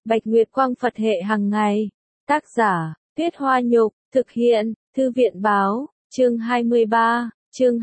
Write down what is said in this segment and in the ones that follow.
Bạch Nguyệt Quang Phật hệ hàng ngày. Tác giả, Tuyết Hoa Nhục, thực hiện, Thư viện Báo, chương 23, chương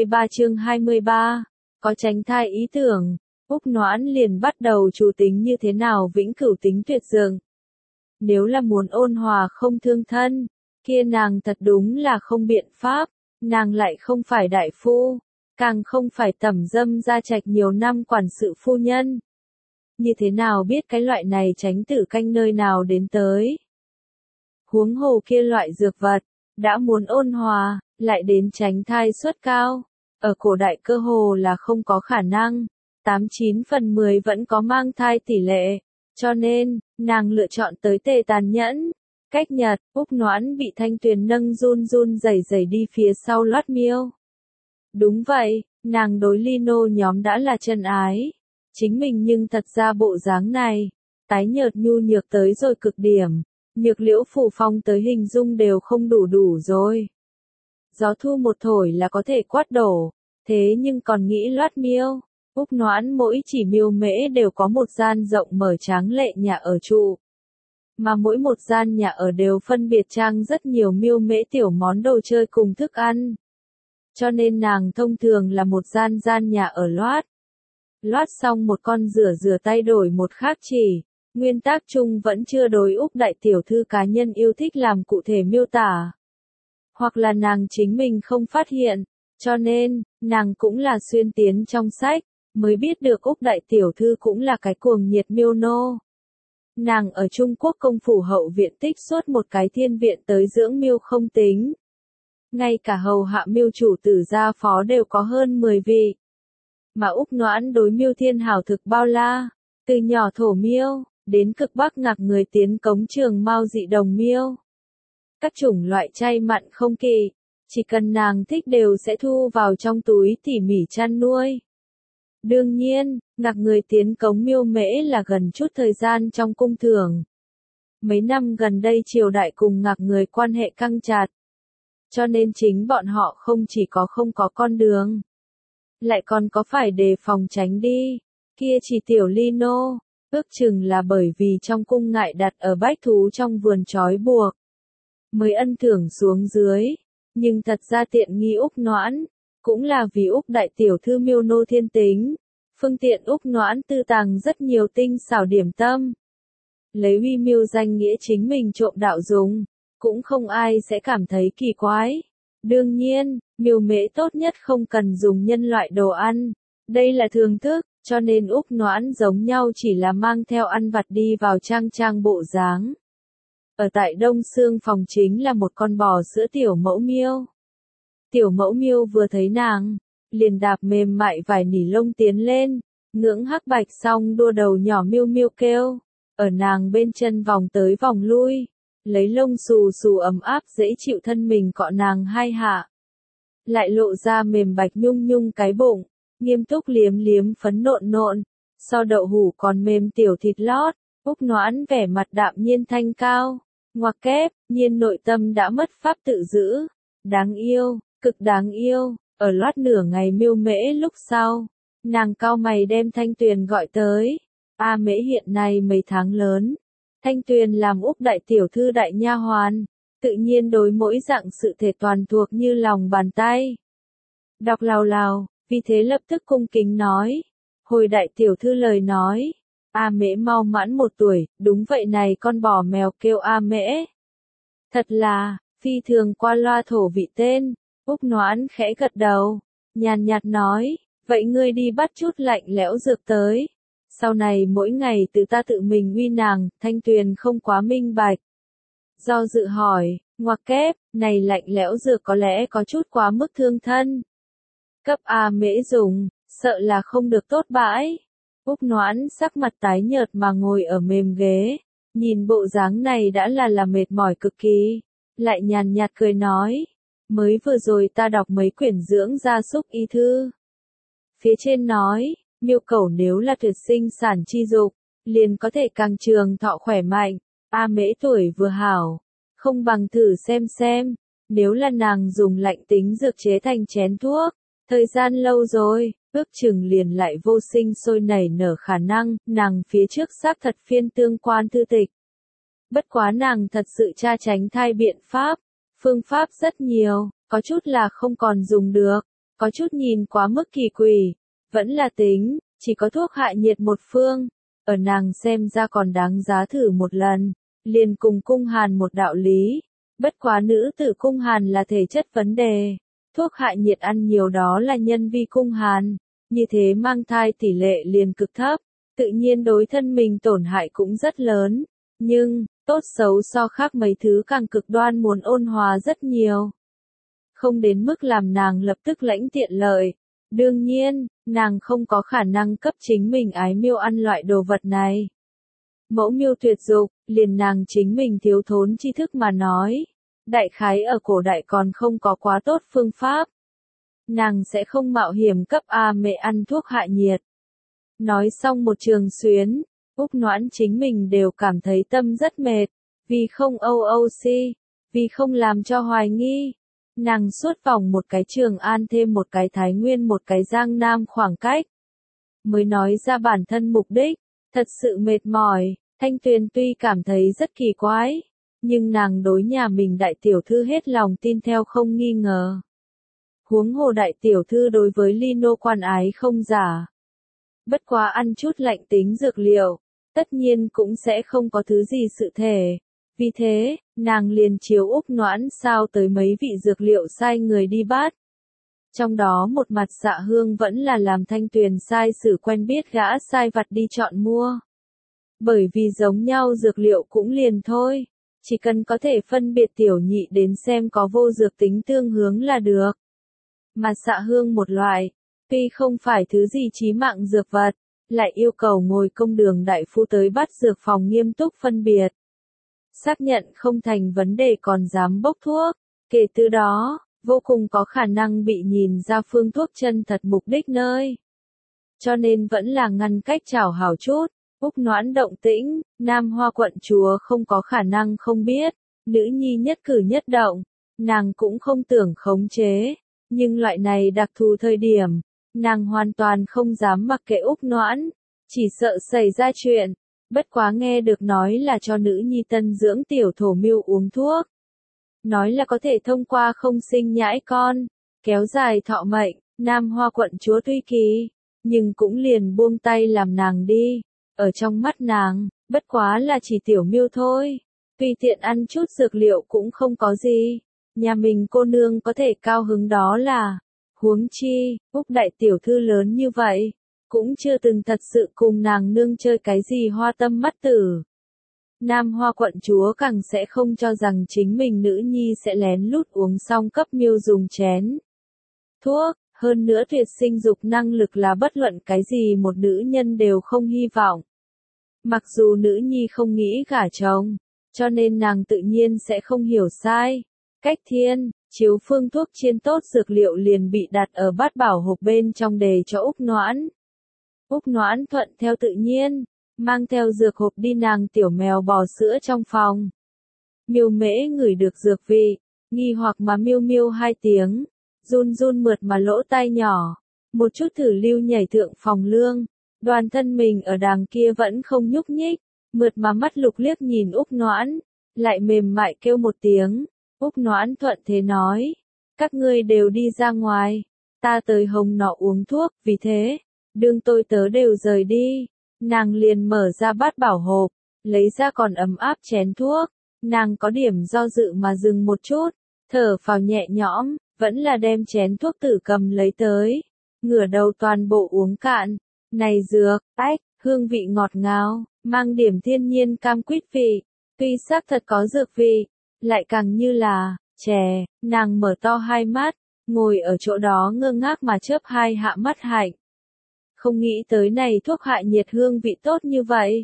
23. Có tránh thai ý tưởng, Úc Noãn liền bắt đầu chủ tính như thế nào vĩnh cửu tính tuyệt dượng. Nếu là muốn ôn hòa không thương thân, kia nàng thật đúng là không biện pháp, nàng lại không phải đại phu, càng không phải tẩm dâm gia trạch nhiều năm quản sự phu nhân. Như thế nào biết cái loại này tránh tử canh nơi nào đến tới? Huống hồ kia loại dược vật, đã muốn ôn hòa, lại đến tránh thai suất cao. Ở cổ đại cơ hồ là không có khả năng, 89 phần 10 vẫn có mang thai tỷ lệ. Cho nên, nàng lựa chọn tới tề tàn nhẫn. Cách nhật, Úc Noãn bị Thanh Tuyền nâng run run rẩy rẩy đi phía sau Loát Miêu. Đúng vậy, nàng đối Lino nhóm đã là chân ái. Chính mình nhưng thật ra bộ dáng này, tái nhợt nhu nhược tới rồi cực điểm, nhược liễu phủ phong tới hình dung đều không đủ rồi. Gió thu một thổi là có thể quát đổ, thế nhưng còn nghĩ Loát Miêu, Úc Noãn mỗi chỉ miêu mễ đều có một gian rộng mở tráng lệ nhà ở trụ. Mà mỗi một gian nhà ở đều phân biệt trang rất nhiều miêu mễ tiểu món đồ chơi cùng thức ăn. Cho nên nàng thông thường là một gian nhà ở loát xong một con rửa tay đổi một khác chỉ, nguyên tác chung vẫn chưa đối Úc đại tiểu thư cá nhân yêu thích làm cụ thể miêu tả. Hoặc là nàng chính mình không phát hiện, cho nên, nàng cũng là xuyên tiến trong sách, mới biết được Úc đại tiểu thư cũng là cái cuồng nhiệt miêu nô. Nàng ở Trung Quốc công phủ hậu viện tích suốt một cái thiên viện tới dưỡng miêu không tính. Ngay cả hầu hạ miêu chủ tử gia phó đều có hơn 10 vị. Mà Úc Noãn đối miêu thiên hảo thực bao la, từ nhỏ thổ miêu, đến cực bắc ngạc người tiến cống trường mao dị đồng miêu. Các chủng loại chay mặn không kỳ, chỉ cần nàng thích đều sẽ thu vào trong túi tỉ mỉ chăn nuôi. Đương nhiên, ngạc người tiến cống miêu mễ là gần chút thời gian trong cung thường. Mấy năm gần đây triều đại cùng ngạc người quan hệ căng chặt. Cho nên chính bọn họ không chỉ có không có con đường, lại còn có phải đề phòng tránh đi. Kia chỉ tiểu Lino, ước chừng là bởi vì trong cung ngại đặt ở bách thú trong vườn trói buộc, mới ân thưởng xuống dưới. Nhưng thật ra tiện nghi Úc Noãn, cũng là vì Úc đại tiểu thư miêu nô thiên tính, phương tiện Úc Noãn tư tàng rất nhiều tinh xảo điểm tâm. Lấy uy miêu danh nghĩa chính mình trộm đạo dùng, cũng không ai sẽ cảm thấy kỳ quái. Đương nhiên, miêu mễ tốt nhất không cần dùng nhân loại đồ ăn, đây là thường thức, cho nên Úc Noãn giống nhau chỉ là mang theo ăn vặt đi vào trang bộ dáng. Ở tại Đông Xương phòng chính là một con bò sữa tiểu mẫu miêu. Tiểu mẫu miêu vừa thấy nàng, liền đạp mềm mại vài nỉ lông tiến lên, ngưỡng hắc bạch xong đua đầu nhỏ miêu miêu kêu, ở nàng bên chân vòng tới vòng lui, lấy lông xù xù ấm áp dễ chịu thân mình cọ nàng hai hạ. Lại lộ ra mềm bạch nhung nhung cái bụng, nghiêm túc liếm liếm phấn nộn, so đậu hủ còn mềm tiểu thịt lót. Úc Noãn vẻ mặt đạm nhiên thanh cao, ngoặc kép, nhiên nội tâm đã mất pháp tự giữ. Đáng yêu, cực đáng yêu. Ở loát nửa ngày miêu mễ lúc sau, nàng cau mày đem Thanh Tuyền gọi tới. A mễ hiện nay mấy tháng lớn, Thanh Tuyền làm Úc đại tiểu thư đại nha hoàn, tự nhiên đối mỗi dạng sự thể toàn thuộc như lòng bàn tay. Đọc lào, vì thế lập tức cung kính nói, hồi đại tiểu thư lời nói, A mễ mau mãn 1 tuổi, đúng vậy này con bò mèo kêu A mễ. Thật là, phi thường qua loa thổ vị tên. Úc Noãn khẽ gật đầu, nhàn nhạt nói, vậy ngươi đi bắt chút lạnh lẽo dược tới. Sau này mỗi ngày tự ta tự mình uy nàng. Thanh Tuyền không quá minh bạch. Do dự hỏi, ngoặc kép, này lạnh lẽo dược có lẽ có chút quá mức thương thân. Cấp A mễ dùng, sợ là không được tốt bãi. Úc Noãn sắc mặt tái nhợt mà ngồi ở mềm ghế, nhìn bộ dáng này đã là mệt mỏi cực kỳ, lại nhàn nhạt cười nói, mới vừa rồi ta đọc mấy quyển dưỡng gia súc y thư. Phía trên nói, miêu cẩu nếu là tuyệt sinh sản chi dục, liền có thể càng trường thọ khỏe mạnh. A mễ tuổi vừa hảo, không bằng thử xem, nếu là nàng dùng lạnh tính dược chế thành chén thuốc, thời gian lâu rồi, ước chừng liền lại vô sinh sôi nảy nở khả năng, nàng phía trước xác thật phiên tương quan thư tịch. Bất quá nàng thật sự tra tránh thai biện pháp, phương pháp rất nhiều, có chút là không còn dùng được, có chút nhìn quá mức kỳ quỷ, vẫn là tính, chỉ có thuốc hạ nhiệt một phương, ở nàng xem ra còn đáng giá thử một lần, liền cùng cung hàn một đạo lý, bất quá nữ tử cung hàn là thể chất vấn đề, thuốc hạ nhiệt ăn nhiều đó là nhân vi cung hàn, như thế mang thai tỷ lệ liền cực thấp, tự nhiên đối thân mình tổn hại cũng rất lớn, nhưng, tốt xấu so khác mấy thứ càng cực đoan muốn ôn hòa rất nhiều. Không đến mức làm nàng lập tức lãnh tiện lợi. Đương nhiên, nàng không có khả năng cấp chính mình ái miêu ăn loại đồ vật này. Mẫu miêu tuyệt dục, liền nàng chính mình thiếu thốn tri thức mà nói. Đại khái ở cổ đại còn không có quá tốt phương pháp. Nàng sẽ không mạo hiểm cấp A mẹ ăn thuốc hạ nhiệt. Nói xong một trường xuyến, Úc Noãn chính mình đều cảm thấy tâm rất mệt, vì không OOC, vì không làm cho hoài nghi. Nàng suốt vòng một cái Trường An thêm một cái Thái Nguyên một cái Giang Nam khoảng cách. Mới nói ra bản thân mục đích, thật sự mệt mỏi, Thanh Tuyền tuy cảm thấy rất kỳ quái, nhưng nàng đối nhà mình đại tiểu thư hết lòng tin theo không nghi ngờ. Huống hồ đại tiểu thư đối với Lino quan ái không giả. Bất quá ăn chút lạnh tính dược liệu, tất nhiên cũng sẽ không có thứ gì sự thể. Vì thế, nàng liền chiếu Úc Noãn sao tới mấy vị dược liệu sai người đi bắt. Trong đó một mặt Dạ Hương vẫn là làm Thanh Tuyền sai sử quen biết gã sai vặt đi chọn mua. Bởi vì giống nhau dược liệu cũng liền thôi, chỉ cần có thể phân biệt tiểu nhị đến xem có vô dược tính tương hướng là được. Mà Dạ Hương một loại, tuy không phải thứ gì chí mạng dược vật, lại yêu cầu ngồi công đường đại phu tới bắt dược phòng nghiêm túc phân biệt. Xác nhận không thành vấn đề còn dám bốc thuốc, kể từ đó, vô cùng có khả năng bị nhìn ra phương thuốc chân thật mục đích nơi. Cho nên vẫn là ngăn cách chảo hảo chút, Úc Noãn động tĩnh, Nam Hoa quận chúa không có khả năng không biết, nữ nhi nhất cử nhất động, nàng cũng không tưởng khống chế, nhưng loại này đặc thù thời điểm, nàng hoàn toàn không dám mặc kệ Úc Noãn, chỉ sợ xảy ra chuyện. Bất quá nghe được nói là cho nữ nhi tân dưỡng tiểu thổ mưu uống thuốc. Nói là có thể thông qua không sinh nhãi con, kéo dài thọ mệnh, Nam Hoa quận chúa tuy kỳ, nhưng cũng liền buông tay làm nàng đi. Ở trong mắt nàng, bất quá là chỉ tiểu mưu thôi. Tùy tiện ăn chút dược liệu cũng không có gì. Nhà mình cô nương có thể cao hứng đó là, huống chi, Úc đại tiểu thư lớn như vậy. Cũng chưa từng thật sự cùng nàng nương chơi cái gì hoa tâm mắt tử. Nam Hoa quận chúa càng sẽ không cho rằng chính mình nữ nhi sẽ lén lút uống xong cấp miêu dùng chén thuốc, hơn nữa tuyệt sinh dục năng lực là bất luận cái gì một nữ nhân đều không hy vọng. Mặc dù nữ nhi không nghĩ gả chồng, cho nên nàng tự nhiên sẽ không hiểu sai. Cách thiên, chiếu phương thuốc chiên tốt dược liệu liền bị đặt ở bát bảo hộp bên trong đề cho Úc Noãn. Úc Noãn thuận theo tự nhiên, mang theo dược hộp đi nàng tiểu mèo bò sữa trong phòng. Miêu Mễ ngửi được dược vị, nghi hoặc mà miêu miêu hai tiếng, run run mượt mà lỗ tai nhỏ, một chút thử lưu nhảy thượng phòng lương, đoàn thân mình ở đàng kia vẫn không nhúc nhích, mượt mà mắt lục liếc nhìn Úc Noãn, lại mềm mại kêu một tiếng, Úc Noãn thuận thế nói, các ngươi đều đi ra ngoài, ta tới hồng nọ uống thuốc, vì thế. Đương tôi tớ đều rời đi, nàng liền mở ra bát bảo hộp, lấy ra còn ấm áp chén thuốc, nàng có điểm do dự mà dừng một chút, thở phào nhẹ nhõm, vẫn là đem chén thuốc tử cầm lấy tới, ngửa đầu toàn bộ uống cạn, này dược, ách, hương vị ngọt ngào, mang điểm thiên nhiên cam quýt vị, tuy xác thật có dược vị, lại càng như là, chè, nàng mở to hai mắt, ngồi ở chỗ đó ngơ ngác mà chớp hai hạ mắt hạnh. Không nghĩ tới này thuốc hạ nhiệt hương vị tốt như vậy.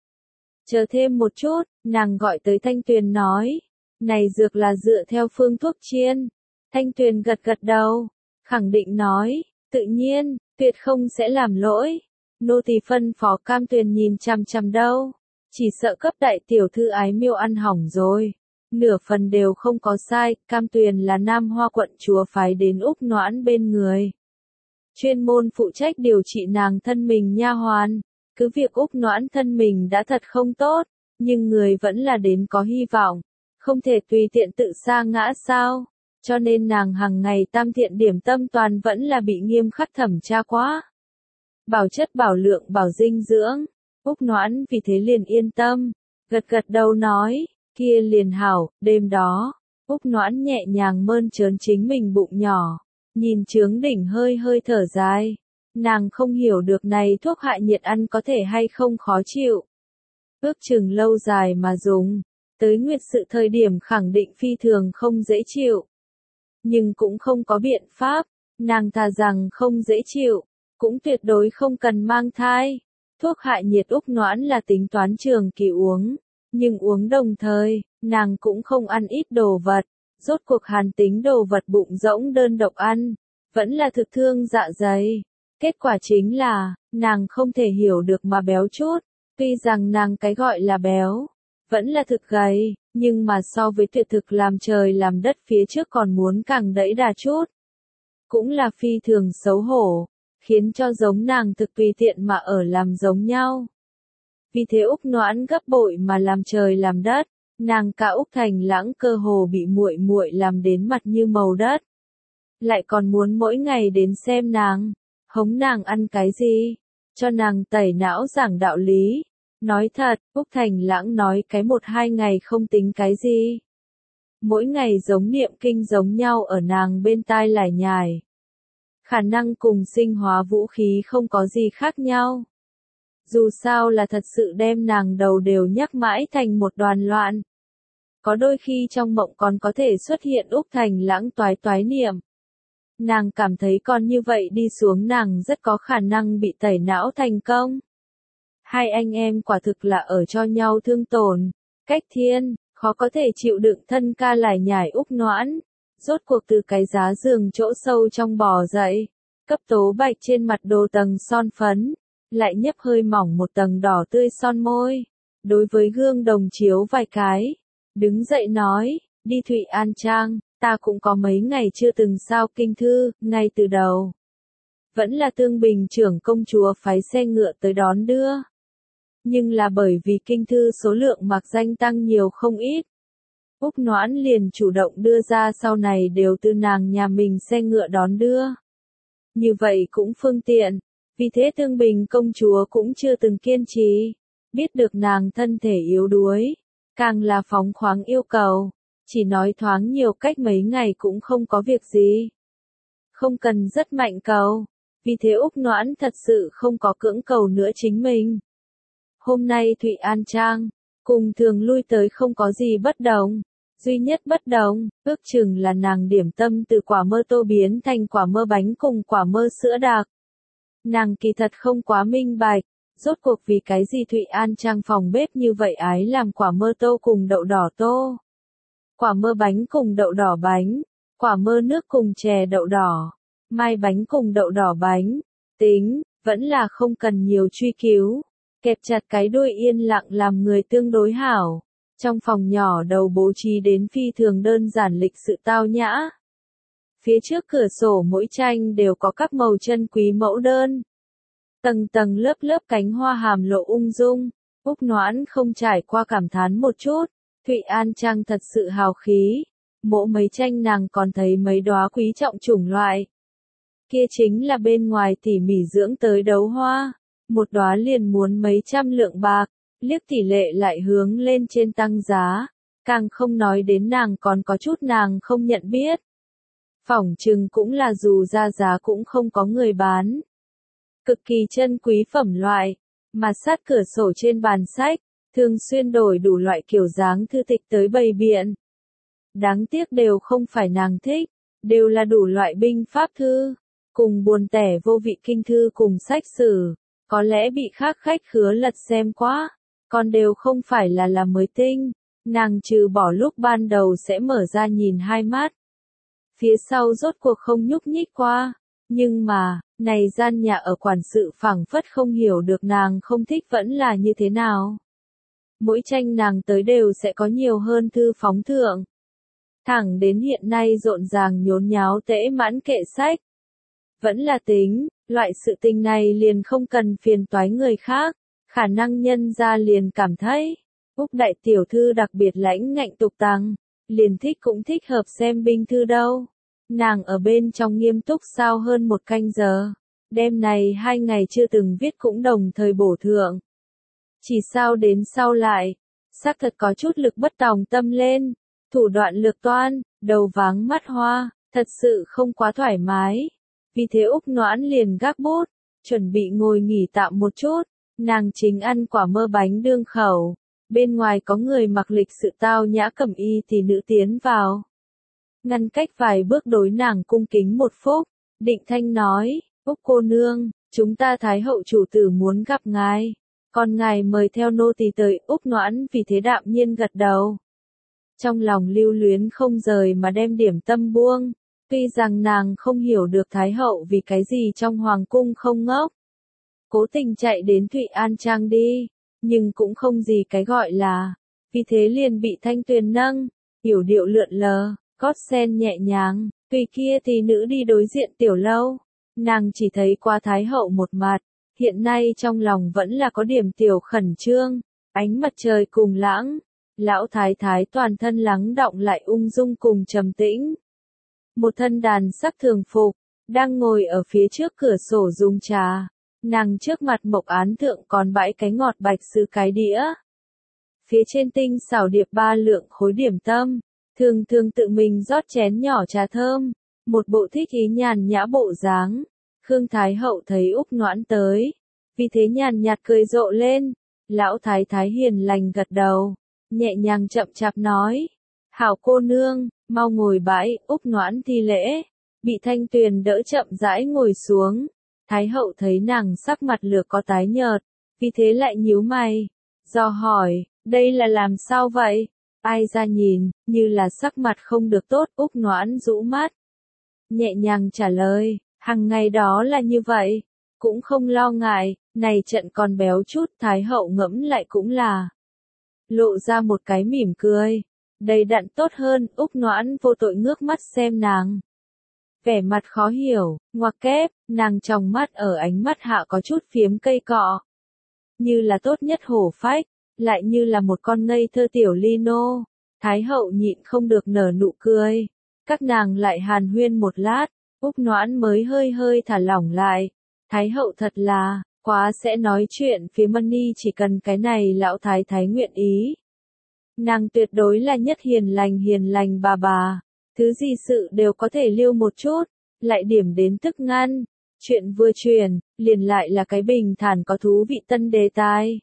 Chờ thêm một chút, nàng gọi tới Thanh Tuyền nói. Này dược là dựa theo phương thuốc chiên. Thanh Tuyền gật gật đầu, khẳng định nói, tự nhiên, tuyệt không sẽ làm lỗi. Nô tỳ phân phó Cam Tuyền nhìn chằm chằm đâu. Chỉ sợ cấp đại tiểu thư ái miêu ăn hỏng rồi. Nửa phần đều không có sai, Cam Tuyền là Nam Hoa quận chúa phái đến Úc Noãn bên người. chuyên môn phụ trách điều trị nàng thân mình nha hoàn. Cứ việc Úc Noãn thân mình đã thật không tốt, nhưng người vẫn là đến có hy vọng, không thể tùy tiện tự sa ngã sao, cho nên nàng hàng ngày tam thiện điểm tâm toàn vẫn là bị nghiêm khắc thẩm tra quá. Bảo chất bảo lượng bảo dinh dưỡng, Úc Noãn vì thế liền yên tâm, gật gật đầu nói, kia liền hảo. Đêm đó, Úc Noãn nhẹ nhàng mơn trớn chính mình bụng nhỏ, nhìn Chướng Đỉnh hơi hơi thở dài. Nàng không hiểu được này thuốc hạ nhiệt ăn có thể hay không khó chịu. Ước chừng lâu dài mà dùng, tới nguyệt sự thời điểm khẳng định phi thường không dễ chịu. Nhưng cũng không có biện pháp, nàng thà rằng không dễ chịu, cũng tuyệt đối không cần mang thai. Thuốc hạ nhiệt Úc Noãn là tính toán trường kỳ uống, nhưng uống đồng thời, nàng cũng không ăn ít đồ vật. Rốt cuộc hàn tính đồ vật bụng rỗng đơn độc ăn, vẫn là thực thương dạ dày. Kết quả chính là, nàng không thể hiểu được mà béo chút. Tuy rằng nàng cái gọi là béo, vẫn là thực gầy, nhưng mà so với tuyệt thực làm trời làm đất phía trước còn muốn càng đẫy đà chút. Cũng là phi thường xấu hổ, khiến cho giống nàng thực tùy tiện mà ở làm giống nhau. Vì thế Úc Noãn gấp bội mà làm trời làm đất, nàng cả Úc Thành Lãng cơ hồ bị muội muội làm đến mặt như màu đất. Lại còn muốn mỗi ngày đến xem nàng, hống nàng ăn cái gì, cho nàng tẩy não giảng đạo lý. Nói thật, Úc Thành Lãng nói cái 1-2 ngày không tính cái gì. Mỗi ngày giống niệm kinh giống nhau ở nàng bên tai lải nhải. Khả năng cùng sinh hóa vũ khí không có gì khác nhau. Dù sao là thật sự đem nàng đầu đều nhắc mãi thành một đoàn loạn. Có đôi khi trong mộng còn có thể xuất hiện Úc Thành Lãng toái toái niệm. Nàng cảm thấy còn như vậy đi xuống nàng rất có khả năng bị tẩy não thành công. Hai anh em quả thực là ở cho nhau thương tổn, cách thiên, khó có thể chịu đựng thân ca lải nhải Úc Noãn. Rốt cuộc từ cái giá giường chỗ sâu trong bò dậy, cấp tố bạch trên mặt đồ tầng son phấn, lại nhấp hơi mỏng một tầng đỏ tươi son môi. Đối với gương đồng chiếu vài cái, đứng dậy nói, đi Thụy An Trang, ta cũng có mấy ngày chưa từng sao kinh thư, ngay từ đầu. Vẫn là Tương Bình trưởng công chúa phái xe ngựa tới đón đưa. Nhưng là bởi vì kinh thư số lượng mặc danh tăng nhiều không ít. Úc Noãn liền chủ động đưa ra sau này đều từ nàng nhà mình xe ngựa đón đưa. Như vậy cũng phương tiện, vì thế Tương Bình công chúa cũng chưa từng kiên trì. Biết được nàng thân thể yếu đuối, càng là phóng khoáng yêu cầu, chỉ nói thoáng nhiều cách mấy ngày cũng không có việc gì. Không cần rất mạnh cầu, vì thế Úc Noãn thật sự không có cưỡng cầu nữa chính mình. Hôm nay Thụy An Trang, cùng thường lui tới không có gì bất đồng, duy nhất bất đồng, ước chừng là nàng điểm tâm từ quả mơ tô biến thành quả mơ bánh cùng quả mơ sữa đặc. Nàng kỳ thật không quá minh bạch, rốt cuộc vì cái gì Thụy An Trang phòng bếp như vậy ái làm quả mơ tô cùng đậu đỏ tô. Quả mơ bánh cùng đậu đỏ bánh, quả mơ nước cùng chè đậu đỏ, mai bánh cùng đậu đỏ bánh, tính, vẫn là không cần nhiều truy cứu. Kẹp chặt cái đuôi yên lặng làm người tương đối hảo. Trong phòng nhỏ đầu bố trí đến phi thường đơn giản lịch sự tao nhã. Phía trước cửa sổ mỗi tranh đều có các màu chân quý mẫu đơn. Tầng tầng lớp lớp cánh hoa hàm lộ ung dung. Úc Noãn không trải qua cảm thán một chút. Thụy An Trang thật sự hào khí. Mộ mấy tranh nàng còn thấy mấy đóa quý trọng chủng loại. Kia chính là bên ngoài tỉ mỉ dưỡng tới đấu hoa. Một đóa liền muốn mấy trăm lượng bạc, liếc tỷ lệ lại hướng lên trên tăng giá, càng không nói đến nàng còn có chút nàng không nhận biết. Phỏng chừng cũng là dù ra giá cũng không có người bán. Cực kỳ chân quý phẩm loại, mà sát cửa sổ trên bàn sách, thường xuyên đổi đủ loại kiểu dáng thư tịch tới bày biện. Đáng tiếc đều không phải nàng thích, đều là đủ loại binh pháp thư, cùng buồn tẻ vô vị kinh thư cùng sách sử. Có lẽ bị khác khách khứa lật xem quá, còn đều không phải là mới tinh, nàng trừ bỏ lúc ban đầu sẽ mở ra nhìn hai mắt. Phía sau rốt cuộc không nhúc nhích qua, nhưng mà, này gian nhà ở quản sự phảng phất không hiểu được nàng không thích vẫn là như thế nào. Mỗi tranh nàng tới đều sẽ có nhiều hơn thư phóng thượng. Thẳng đến hiện nay rộn ràng nhốn nháo tễ mãn kệ sách. Vẫn là tính, loại sự tình này liền không cần phiền toái người khác, khả năng nhân ra liền cảm thấy, Úc đại tiểu thư đặc biệt lãnh ngạnh tục tằng, liền thích cũng thích hợp xem binh thư đâu. Nàng ở bên trong nghiêm túc sao hơn 1 canh giờ, đêm này 2 ngày chưa từng viết cũng đồng thời bổ thượng. Chỉ sao đến sau lại, xác thật có chút lực bất tòng tâm lên, thủ đoạn lược toan, đầu váng mắt hoa, thật sự không quá thoải mái. Vì thế Úc Noãn liền gác bút, chuẩn bị ngồi nghỉ tạm một chút, nàng chính ăn quả mơ bánh đương khẩu. Bên ngoài có người mặc lịch sự tao nhã cẩm y thì nữ tiến vào. Ngăn cách vài bước đối nàng cung kính một phút, định thanh nói, Úc cô nương, chúng ta Thái hậu chủ tử muốn gặp ngài. Còn ngài mời theo nô tỳ tới. Úc Noãn vì thế đạm nhiên gật đầu. Trong lòng lưu luyến không rời mà đem điểm tâm buông. Tuy rằng nàng không hiểu được Thái hậu vì cái gì trong hoàng cung không ngốc. Cố tình chạy đến Thụy An Trang đi, nhưng cũng không gì cái gọi là. Vì thế liền bị Thanh Tuyền nâng, yểu điệu lượn lờ, gót sen nhẹ nhàng, tùy kia thì nữ đi đối diện tiểu lâu. Nàng chỉ thấy qua Thái hậu một mặt, hiện nay trong lòng vẫn là có điểm tiểu khẩn trương, ánh mặt trời cùng lãng. Lão thái thái toàn thân lắng đọng lại ung dung cùng trầm tĩnh. Một thân đàn sắc thường phục, đang ngồi ở phía trước cửa sổ dùng trà. Nàng trước mặt mộc án thượng còn bãi cái ngọt bạch sứ cái đĩa. Phía trên tinh xảo điệp 3 lượng khối điểm tâm, thường thường tự mình rót chén nhỏ trà thơm, một bộ thích ý nhàn nhã bộ dáng. Khương Thái hậu thấy Úc Noãn tới, vì thế nhàn nhạt cười rộ lên. Lão thái thái hiền lành gật đầu, nhẹ nhàng chậm chạp nói, hảo cô nương, mau ngồi bãi. Úc Noãn thi lễ, bị Thanh Tuyền đỡ chậm rãi ngồi xuống. Thái hậu thấy nàng sắc mặt lược có tái nhợt, vì thế lại nhíu mày, do hỏi, đây là làm sao vậy? Ai ra nhìn, như là sắc mặt không được tốt. Úc Noãn rũ mắt, nhẹ nhàng trả lời, hằng ngày đó là như vậy, cũng không lo ngại, này trận còn béo chút. Thái hậu ngẫm lại cũng là, lộ ra một cái mỉm cười, đầy đặn tốt hơn. Úc Noãn vô tội ngước mắt xem nàng, vẻ mặt khó hiểu, ngoặc kép, nàng tròng mắt ở ánh mắt hạ có chút phiếm cây cọ. Như là tốt nhất hổ phách, lại như là một con ngây thơ tiểu lino. Thái hậu nhịn không được nở nụ cười. Các nàng lại hàn huyên một lát, Úc Noãn mới hơi hơi thả lỏng lại. Thái hậu thật là, quá sẽ nói chuyện. Phía Mani chỉ cần cái này lão thái thái nguyện ý. Nàng tuyệt đối là nhất hiền lành bà. Thứ gì sự đều có thể liêu một chút, lại điểm đến tức ngăn. Chuyện vừa truyền, liền lại là cái bình thản có thú vị tân đề tài.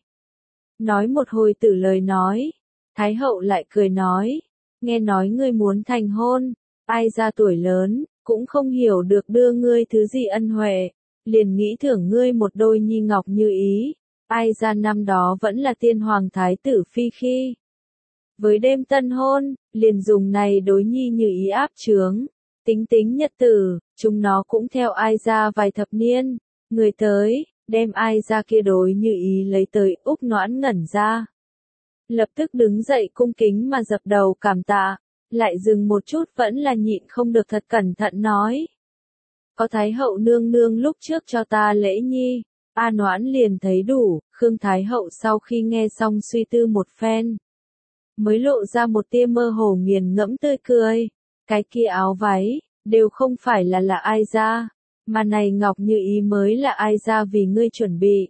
Nói một hồi tử lời nói, Thái hậu lại cười nói, nghe nói ngươi muốn thành hôn, ai ra tuổi lớn, cũng không hiểu được đưa ngươi thứ gì ân huệ, liền nghĩ thưởng ngươi một đôi nhi ngọc như ý, ai ra năm đó vẫn là tiên hoàng thái tử phi khi. Với đêm tân hôn, liền dùng này đối nhi như ý áp chướng, tính nhật tử, chúng nó cũng theo ai ra vài thập niên, người tới, đem ai ra kia đối như ý lấy tới. Úc Noãn ngẩn ra, lập tức đứng dậy cung kính mà dập đầu cảm tạ, lại dừng một chút vẫn là nhịn không được thật cẩn thận nói. Có Thái hậu nương nương lúc trước cho ta lễ nhi, A Noãn liền thấy đủ. Khương Thái hậu sau khi nghe xong suy tư một phen, mới lộ ra một tia mơ hồ nghiền ngẫm tươi cười. Cái kia áo váy, đều không phải là ai ra, mà này ngọc như ý mới là ai ra vì ngươi chuẩn bị.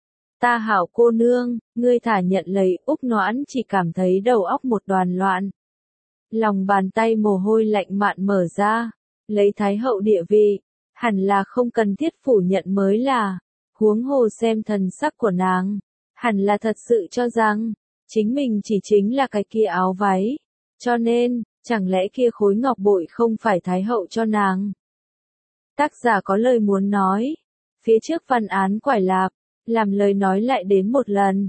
Ta hảo cô nương, ngươi thả nhận lấy. Úc Noãn chỉ cảm thấy đầu óc một đoàn loạn. Lòng bàn tay mồ hôi lạnh mạn mở ra, lấy Thái hậu địa vị, hẳn là không cần thiết phủ nhận mới là, huống hồ xem thần sắc của nàng, hẳn là thật sự cho rằng, chính mình chỉ chính là cái kia áo váy, cho nên, chẳng lẽ kia khối ngọc bội không phải Thái hậu cho nàng? Tác giả có lời muốn nói, phía trước văn án quải lạp, làm lời nói lại đến một lần.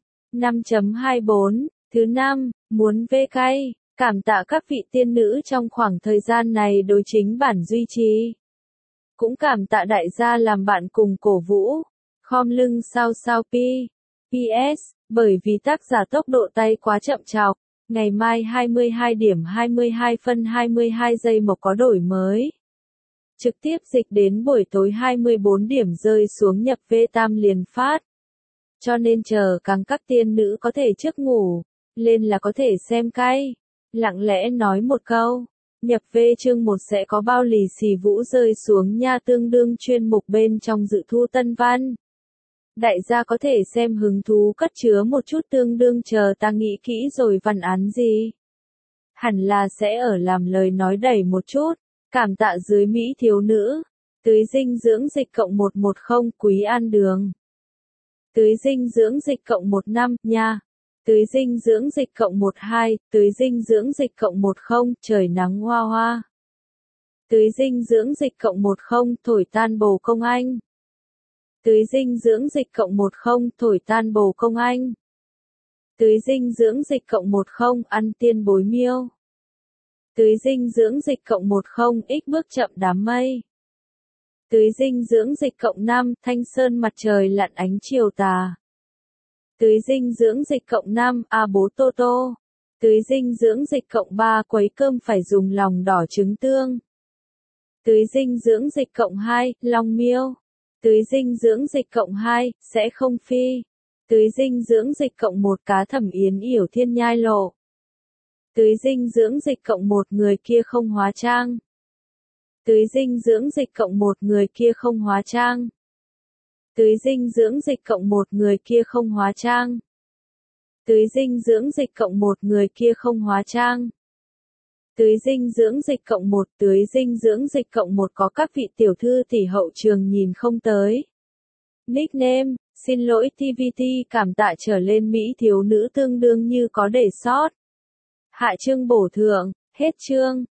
5.24, thứ 5, muốn vê cay, cảm tạ các vị tiên nữ trong khoảng thời gian này đối chính bản duy trì. Cũng cảm tạ đại gia làm bạn cùng cổ vũ, khom lưng sao pi. PS, bởi vì tác giả tốc độ tay quá chậm chạp, ngày mai 22 điểm 22 phân 22 giây một có đổi mới. trực tiếp dịch đến buổi tối 24 điểm rơi xuống nhập V tam liền phát. Cho nên chờ càng các tiên nữ có thể trước ngủ, lên là có thể xem cay. Lặng lẽ nói một câu, nhập V chương 1 sẽ có bao lì xì vũ rơi xuống nha, tương đương chuyên mục bên trong dự thu tân văn. Đại gia có thể xem hứng thú cất chứa một chút, tương đương chờ ta nghĩ kỹ rồi văn án gì. Hẳn là sẽ ở làm lời nói đẩy một chút, cảm tạ dưới Mỹ thiếu nữ. Tưới dinh dưỡng dịch cộng 110 Quý An Đường. Tưới dinh dưỡng dịch cộng 15 nha. Tưới dinh dưỡng dịch cộng 12, tưới dinh dưỡng dịch cộng 10, trời nắng hoa hoa. Tưới dinh dưỡng dịch cộng 10, thổi tan bồ công anh. Tưới dinh dưỡng dịch cộng 10, thổi tan bồ công anh. Tưới dinh dưỡng dịch cộng 10, ăn tiên bối miêu. Tưới dinh dưỡng dịch cộng 10, ích bước chậm đám mây. Tưới dinh dưỡng dịch cộng 5, thanh sơn mặt trời lặn ánh chiều tà. Tưới dinh dưỡng dịch cộng 5, a bố tô tô. Tưới dinh dưỡng dịch cộng 3, quấy cơm phải dùng lòng đỏ trứng tương. Tưới dinh dưỡng dịch cộng 2, long miêu. Tưới dinh dưỡng dịch cộng 2, sẽ không phi. Tưới dinh dưỡng dịch cộng 1, cá thẩm yến yểu thiên nhai lộ. Tưới dinh dưỡng dịch cộng 1, người kia không hóa trang. Tưới dinh dưỡng dịch cộng 1, người kia không hóa trang. Tưới dinh dưỡng dịch cộng 1, người kia không hóa trang. Tưới dinh dưỡng dịch cộng 1, người kia không hóa trang. Tưới dinh dưỡng dịch cộng 1, tưới dinh dưỡng dịch cộng 1 có các vị tiểu thư tỷ hậu trường nhìn không tới. Nickname, xin lỗi TVT, cảm tạ trở lên Mỹ thiếu nữ tương đương như có để sót. Hạ chương bổ thượng, hết chương.